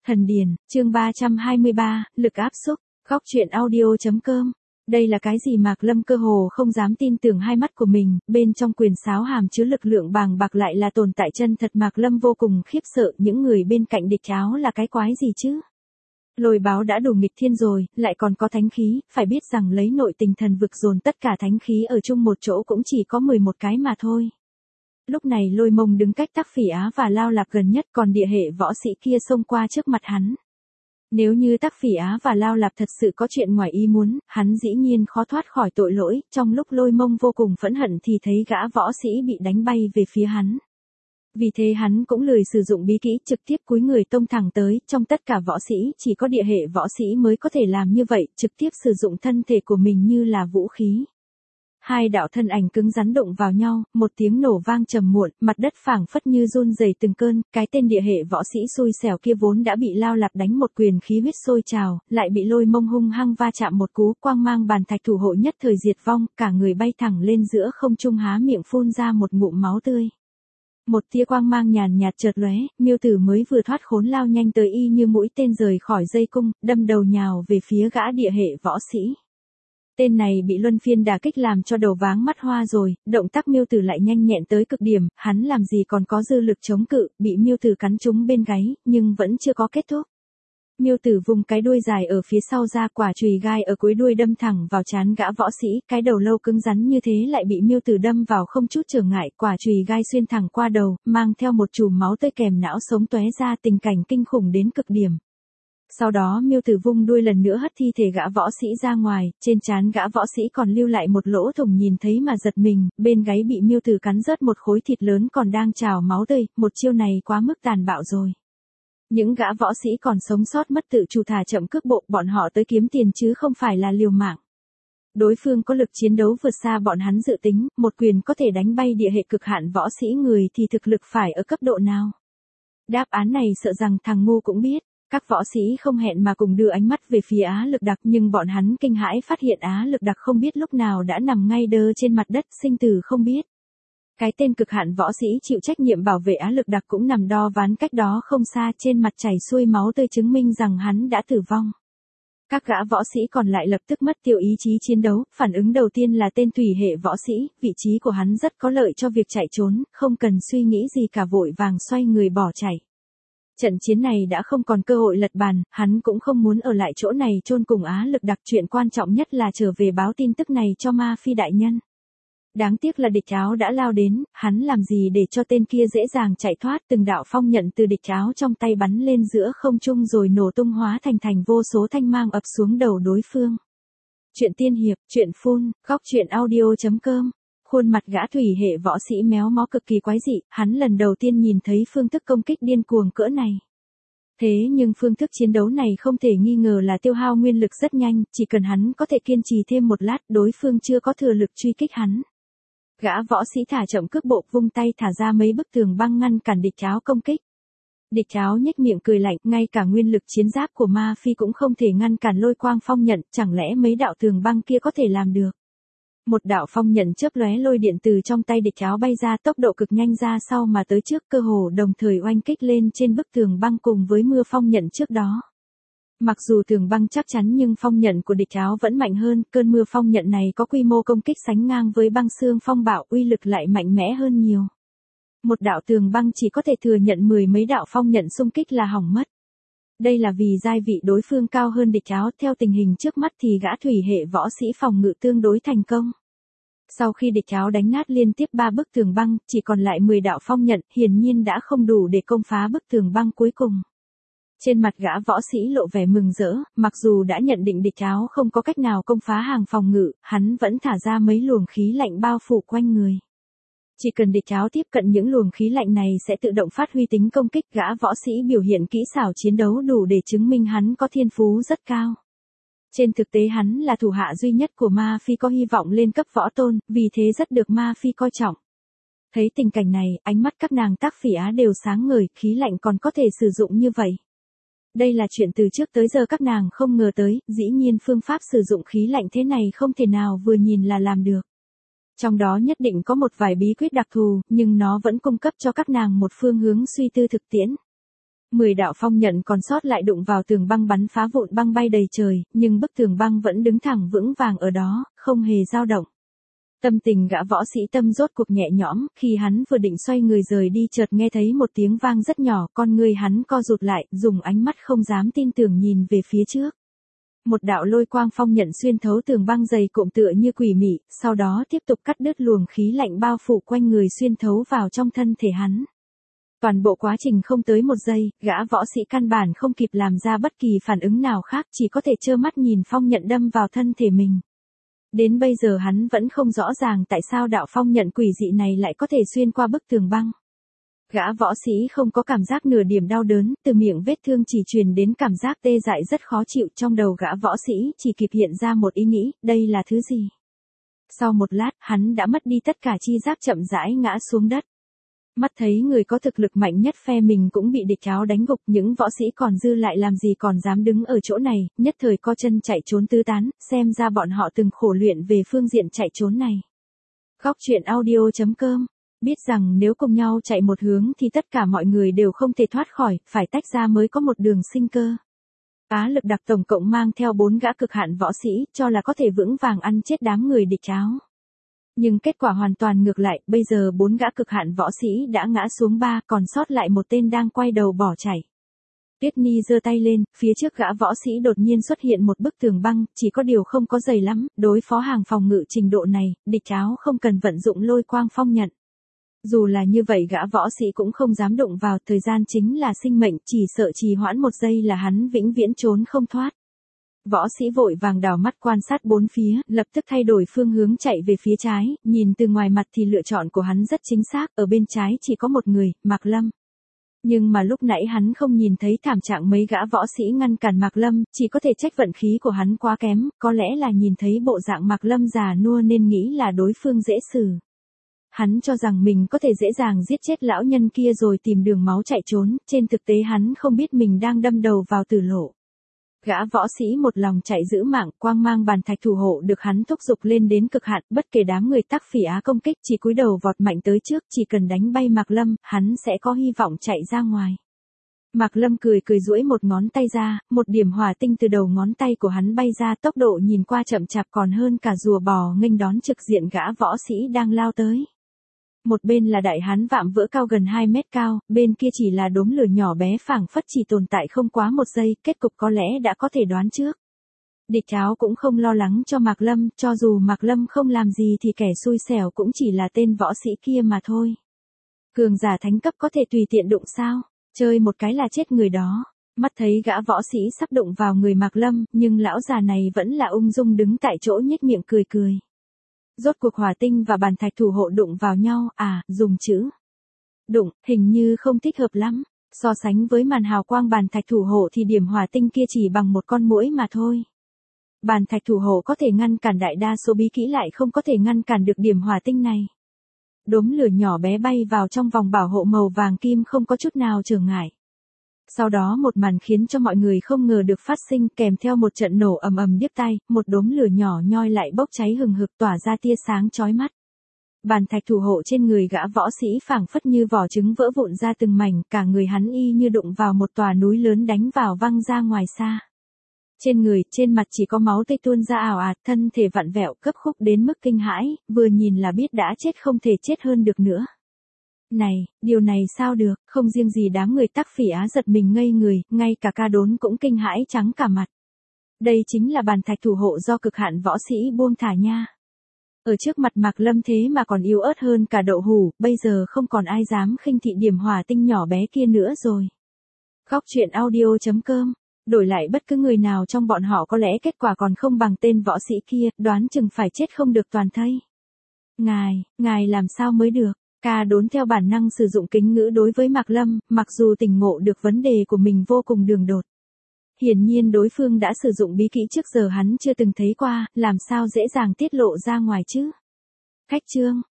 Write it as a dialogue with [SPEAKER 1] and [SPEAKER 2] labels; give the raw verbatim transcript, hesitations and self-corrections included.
[SPEAKER 1] Thần Điền, chương ba trăm hai mươi ba, lực áp xúc, góc truyện audio.com. Đây là cái gì Mạc Lâm cơ hồ không dám tin tưởng hai mắt của mình, bên trong quyền sáo hàm chứa lực lượng bàng bạc lại là tồn tại chân thật. Mạc Lâm vô cùng khiếp sợ, những người bên cạnh địch áo là cái quái gì chứ? Lôi báo đã đủ nghịch thiên rồi, lại còn có thánh khí, phải biết rằng lấy nội tình thần vực dồn tất cả thánh khí ở chung một chỗ cũng chỉ có mười một cái mà thôi. Lúc này Lôi Mông đứng cách Tắc Phỉ Á và Lao Lạp gần nhất, còn địa hệ võ sĩ kia xông qua trước mặt hắn. Nếu như Tắc Phỉ Á và Lao Lạp thật sự có chuyện ngoài ý muốn, hắn dĩ nhiên khó thoát khỏi tội lỗi. Trong lúc Lôi Mông vô cùng phẫn hận thì thấy gã võ sĩ bị đánh bay về phía hắn. Vì thế hắn cũng lười sử dụng bí kỹ, trực tiếp cúi người tông thẳng tới. Trong tất cả võ sĩ, chỉ có địa hệ võ sĩ mới có thể làm như vậy, trực tiếp sử dụng thân thể của mình như là vũ khí. Hai đạo thân ảnh cứng rắn đụng vào nhau, một tiếng nổ vang trầm muộn, mặt đất phảng phất như run rẩy từng cơn. Cái tên địa hệ võ sĩ xui xẻo kia vốn đã bị Lao Lạp đánh một quyền khí huyết sôi trào, lại bị Lôi Mông hung hăng va chạm một cú, quang mang bàn thạch thủ hộ nhất thời diệt vong, cả người bay thẳng lên giữa không trung, há miệng phun ra một ngụm máu tươi. Một tia quang mang nhàn nhạt chợt lóe, Miêu Tử mới vừa thoát khốn lao nhanh tới y như mũi tên rời khỏi dây cung, đâm đầu nhào về phía gã địa hệ võ sĩ. Tên này bị luân phiên đả kích làm cho đầu váng mắt hoa rồi, động tác Miêu Tử lại nhanh nhẹn tới cực điểm, hắn làm gì còn có dư lực chống cự, bị Miêu Tử cắn trúng bên gáy, nhưng vẫn chưa có kết thúc. Miêu Tử vùng cái đuôi dài ở phía sau ra, quả chùy gai ở cuối đuôi đâm thẳng vào trán gã võ sĩ, cái đầu lâu cứng rắn như thế lại bị Miêu Tử đâm vào không chút trở ngại, quả chùy gai xuyên thẳng qua đầu, mang theo một chùm máu tươi kèm não sống tóe ra, tình cảnh kinh khủng đến cực điểm. Sau đó Miêu Tử vung đuôi lần nữa hất thi thể gã võ sĩ ra ngoài, trên trán gã võ sĩ còn lưu lại một lỗ thủng, nhìn thấy mà giật mình, bên gáy bị Miêu Tử cắn rớt một khối thịt lớn còn đang trào máu tươi, một chiêu này quá mức tàn bạo rồi. Những gã võ sĩ còn sống sót mất tự chủ thả chậm cước bộ, bọn họ tới kiếm tiền chứ không phải là liều mạng. Đối phương có lực chiến đấu vượt xa bọn hắn dự tính, một quyền có thể đánh bay địa hệ cực hạn võ sĩ người thì thực lực phải ở cấp độ nào? Đáp án này sợ rằng thằng ngu cũng biết. Các võ sĩ không hẹn mà cùng đưa ánh mắt về phía Á Lực Đặc, nhưng bọn hắn kinh hãi phát hiện Á Lực Đặc không biết lúc nào đã nằm ngay đơ trên mặt đất, sinh tử không biết. Cái tên cực hạn võ sĩ chịu trách nhiệm bảo vệ Á Lực Đặc cũng nằm đo ván cách đó không xa, trên mặt chảy xuôi máu tươi chứng minh rằng hắn đã tử vong. Các gã võ sĩ còn lại lập tức mất tiêu ý chí chiến đấu, phản ứng đầu tiên là tên thủy hệ võ sĩ, vị trí của hắn rất có lợi cho việc chạy trốn, không cần suy nghĩ gì cả vội vàng xoay người bỏ chạy. Trận chiến này đã không còn cơ hội lật bàn, hắn cũng không muốn ở lại chỗ này chôn cùng Á Lực Đặc, chuyện quan trọng nhất là trở về báo tin tức này cho Ma Phi đại nhân. Đáng tiếc là địch áo đã lao đến, hắn làm gì để cho tên kia dễ dàng chạy thoát, từng đạo phong nhận từ địch áo trong tay bắn lên giữa không trung rồi nổ tung hóa thành thành vô số thanh mang ập xuống đầu đối phương. Chuyện tiên hiệp, chuyện phun, góc truyện audio.com. Khuôn mặt gã thủy hệ võ sĩ méo mó cực kỳ quái dị, hắn lần đầu tiên nhìn thấy phương thức công kích điên cuồng cỡ này. Thế nhưng phương thức chiến đấu này không thể nghi ngờ là tiêu hao nguyên lực rất nhanh, chỉ cần hắn có thể kiên trì thêm một lát, đối phương chưa có thừa lực truy kích hắn. Gã võ sĩ thả chậm cước bộ, vung tay thả ra mấy bức tường băng ngăn cản địch áo công kích. Địch áo nhếch miệng cười lạnh, ngay cả nguyên lực chiến giáp của Ma Phi cũng không thể ngăn cản lôi quang phong nhận, chẳng lẽ mấy đạo tường băng kia có thể làm được? Một đạo phong nhận chớp lóe lôi điện từ trong tay địch áo bay ra, tốc độ cực nhanh ra sau mà tới trước, cơ hồ đồng thời oanh kích lên trên bức tường băng cùng với mưa phong nhận trước đó. Mặc dù tường băng chắc chắn nhưng phong nhận của địch áo vẫn mạnh hơn, cơn mưa phong nhận này có quy mô công kích sánh ngang với băng xương phong bạo, uy lực lại mạnh mẽ hơn nhiều. Một đạo tường băng chỉ có thể thừa nhận mười mấy đạo phong nhận xung kích là hỏng mất. Đây là vì giai vị đối phương cao hơn địch áo, theo tình hình trước mắt thì gã thủy hệ võ sĩ phòng ngự tương đối thành công. Sau khi địch áo đánh nát liên tiếp ba bức tường băng, chỉ còn lại mười đạo phong nhận, hiển nhiên đã không đủ để công phá bức tường băng cuối cùng. Trên mặt gã võ sĩ lộ vẻ mừng rỡ, mặc dù đã nhận định địch áo không có cách nào công phá hàng phòng ngự, hắn vẫn thả ra mấy luồng khí lạnh bao phủ quanh người. Chỉ cần địch áo tiếp cận những luồng khí lạnh này sẽ tự động phát huy tính công kích, gã võ sĩ biểu hiện kỹ xảo chiến đấu đủ để chứng minh hắn có thiên phú rất cao. Trên thực tế hắn là thủ hạ duy nhất của Ma Phi có hy vọng lên cấp võ tôn, vì thế rất được Ma Phi coi trọng. Thấy tình cảnh này, ánh mắt các nàng Tắc Phỉ Á đều sáng ngời, khí lạnh còn có thể sử dụng như vậy. Đây là chuyện từ trước tới giờ các nàng không ngờ tới, dĩ nhiên phương pháp sử dụng khí lạnh thế này không thể nào vừa nhìn là làm được. Trong đó nhất định có một vài bí quyết đặc thù, nhưng nó vẫn cung cấp cho các nàng một phương hướng suy tư thực tiễn. Mười đạo phong nhận còn sót lại đụng vào tường băng bắn phá vụn băng bay đầy trời, nhưng bức tường băng vẫn đứng thẳng vững vàng ở đó, không hề dao động. Tâm tình gã võ sĩ Tâm rốt cuộc nhẹ nhõm, khi hắn vừa định xoay người rời đi chợt nghe thấy một tiếng vang rất nhỏ, con người hắn co rụt lại, dùng ánh mắt không dám tin tưởng nhìn về phía trước. Một đạo lôi quang phong nhận xuyên thấu tường băng dày cộm tựa như quỷ mị, sau đó tiếp tục cắt đứt luồng khí lạnh bao phủ quanh người xuyên thấu vào trong thân thể hắn. Toàn bộ quá trình không tới một giây, gã võ sĩ căn bản không kịp làm ra bất kỳ phản ứng nào khác, chỉ có thể trơ mắt nhìn phong nhận đâm vào thân thể mình. Đến bây giờ hắn vẫn không rõ ràng tại sao đạo phong nhận quỷ dị này lại có thể xuyên qua bức tường băng. Gã võ sĩ không có cảm giác nửa điểm đau đớn, từ miệng vết thương chỉ truyền đến cảm giác tê dại rất khó chịu, trong đầu gã võ sĩ chỉ kịp hiện ra một ý nghĩ, đây là thứ gì? Sau một lát, hắn đã mất đi tất cả chi giác chậm rãi ngã xuống đất. Mắt thấy người có thực lực mạnh nhất phe mình cũng bị địch áo đánh gục, những võ sĩ còn dư lại làm gì còn dám đứng ở chỗ này, nhất thời co chân chạy trốn tứ tán, xem ra bọn họ từng khổ luyện về phương diện chạy trốn này. Góc truyện audio chấm com biết rằng nếu cùng nhau chạy một hướng thì tất cả mọi người đều không thể thoát khỏi, phải tách ra mới có một đường sinh cơ. Á Lực Đặc tổng cộng mang theo bốn gã cực hạn võ sĩ, cho là có thể vững vàng ăn chết đám người địch áo. Nhưng kết quả hoàn toàn ngược lại, bây giờ bốn gã cực hạn võ sĩ đã ngã xuống ba, còn sót lại một tên đang quay đầu bỏ chạy. Tuyết Nhi giơ tay lên, phía trước gã võ sĩ đột nhiên xuất hiện một bức tường băng, chỉ có điều không có dày lắm, đối phó hàng phòng ngự trình độ này, địch áo không cần vận dụng lôi quang phong nhận. Dù là như vậy gã võ sĩ cũng không dám đụng vào, thời gian chính là sinh mệnh, chỉ sợ trì hoãn một giây là hắn vĩnh viễn trốn không thoát. Võ sĩ vội vàng đảo mắt quan sát bốn phía, lập tức thay đổi phương hướng chạy về phía trái, nhìn từ ngoài mặt thì lựa chọn của hắn rất chính xác, ở bên trái chỉ có một người, Mạc Lâm. Nhưng mà lúc nãy hắn không nhìn thấy thảm trạng mấy gã võ sĩ ngăn cản Mạc Lâm, chỉ có thể trách vận khí của hắn quá kém, có lẽ là nhìn thấy bộ dạng Mạc Lâm già nua nên nghĩ là đối phương dễ xử. Hắn cho rằng mình có thể dễ dàng giết chết lão nhân kia rồi tìm đường máu chạy trốn, trên thực tế hắn không biết mình đang đâm đầu vào tử lộ. Gã võ sĩ một lòng chạy giữ mạng, quang mang bàn thạch thủ hộ được hắn thúc giục lên đến cực hạn, bất kể đám người Tắc Phỉ Á công kích, chỉ cúi đầu vọt mạnh tới trước, chỉ cần đánh bay Mạc Lâm, hắn sẽ có hy vọng chạy ra ngoài. Mạc Lâm cười cười duỗi một ngón tay ra, một điểm hỏa tinh từ đầu ngón tay của hắn bay ra, tốc độ nhìn qua chậm chạp còn hơn cả rùa bò nghênh đón trực diện gã võ sĩ đang lao tới. Một bên là đại hán vạm vỡ cao gần hai mét cao, bên kia chỉ là đốm lửa nhỏ bé phảng phất chỉ tồn tại không quá một giây, kết cục có lẽ đã có thể đoán trước. Địch Áo cũng không lo lắng cho Mạc Lâm, cho dù Mạc Lâm không làm gì thì kẻ xui xẻo cũng chỉ là tên võ sĩ kia mà thôi. Cường giả thánh cấp có thể tùy tiện đụng sao, chơi một cái là chết người đó. Mắt thấy gã võ sĩ sắp đụng vào người Mạc Lâm, nhưng lão già này vẫn là ung dung đứng tại chỗ nhếch miệng cười cười. Rốt cuộc hỏa tinh và bàn thạch thủ hộ đụng vào nhau, à, dùng chữ đụng, hình như không thích hợp lắm. So sánh với màn hào quang bàn thạch thủ hộ thì điểm hỏa tinh kia chỉ bằng một con muỗi mà thôi. Bàn thạch thủ hộ có thể ngăn cản đại đa số bí kỹ lại không có thể ngăn cản được điểm hỏa tinh này. Đốm lửa nhỏ bé bay vào trong vòng bảo hộ màu vàng kim không có chút nào trở ngại. Sau đó một màn khiến cho mọi người không ngờ được phát sinh, kèm theo một trận nổ ầm ầm điếc tai, một đốm lửa nhỏ nhoi lại bốc cháy hừng hực tỏa ra tia sáng chói mắt. Bàn thạch thủ hộ trên người gã võ sĩ phảng phất như vỏ trứng vỡ vụn ra từng mảnh, cả người hắn y như đụng vào một tòa núi lớn đánh vào văng ra ngoài xa. Trên người, trên mặt chỉ có máu tươi tuôn ra ảo ạt, thân thể vặn vẹo cấp khúc đến mức kinh hãi, vừa nhìn là biết đã chết không thể chết hơn được nữa. Này, điều này sao được, không riêng gì đám người Tắc Phỉ Á giật mình ngây người, ngay cả Ca Đốn cũng kinh hãi trắng cả mặt. Đây chính là bàn thạch thủ hộ do cực hạn võ sĩ buông thả nha. Ở trước mặt Mạc Lâm thế mà còn yếu ớt hơn cả đậu hủ, bây giờ không còn ai dám khinh thị điểm hỏa tinh nhỏ bé kia nữa rồi. Góc truyện audio chấm com Đổi lại bất cứ người nào trong bọn họ có lẽ kết quả còn không bằng tên võ sĩ kia, đoán chừng phải chết không được toàn thây. Ngài, ngài làm sao mới được? Ca Đốn theo bản năng sử dụng kính ngữ đối với Mạc Lâm, mặc dù tỉnh ngộ được vấn đề của mình vô cùng đường đột. Hiển nhiên đối phương đã sử dụng bí kỹ trước giờ hắn chưa từng thấy qua, làm sao dễ dàng tiết lộ ra ngoài chứ? Khách trương,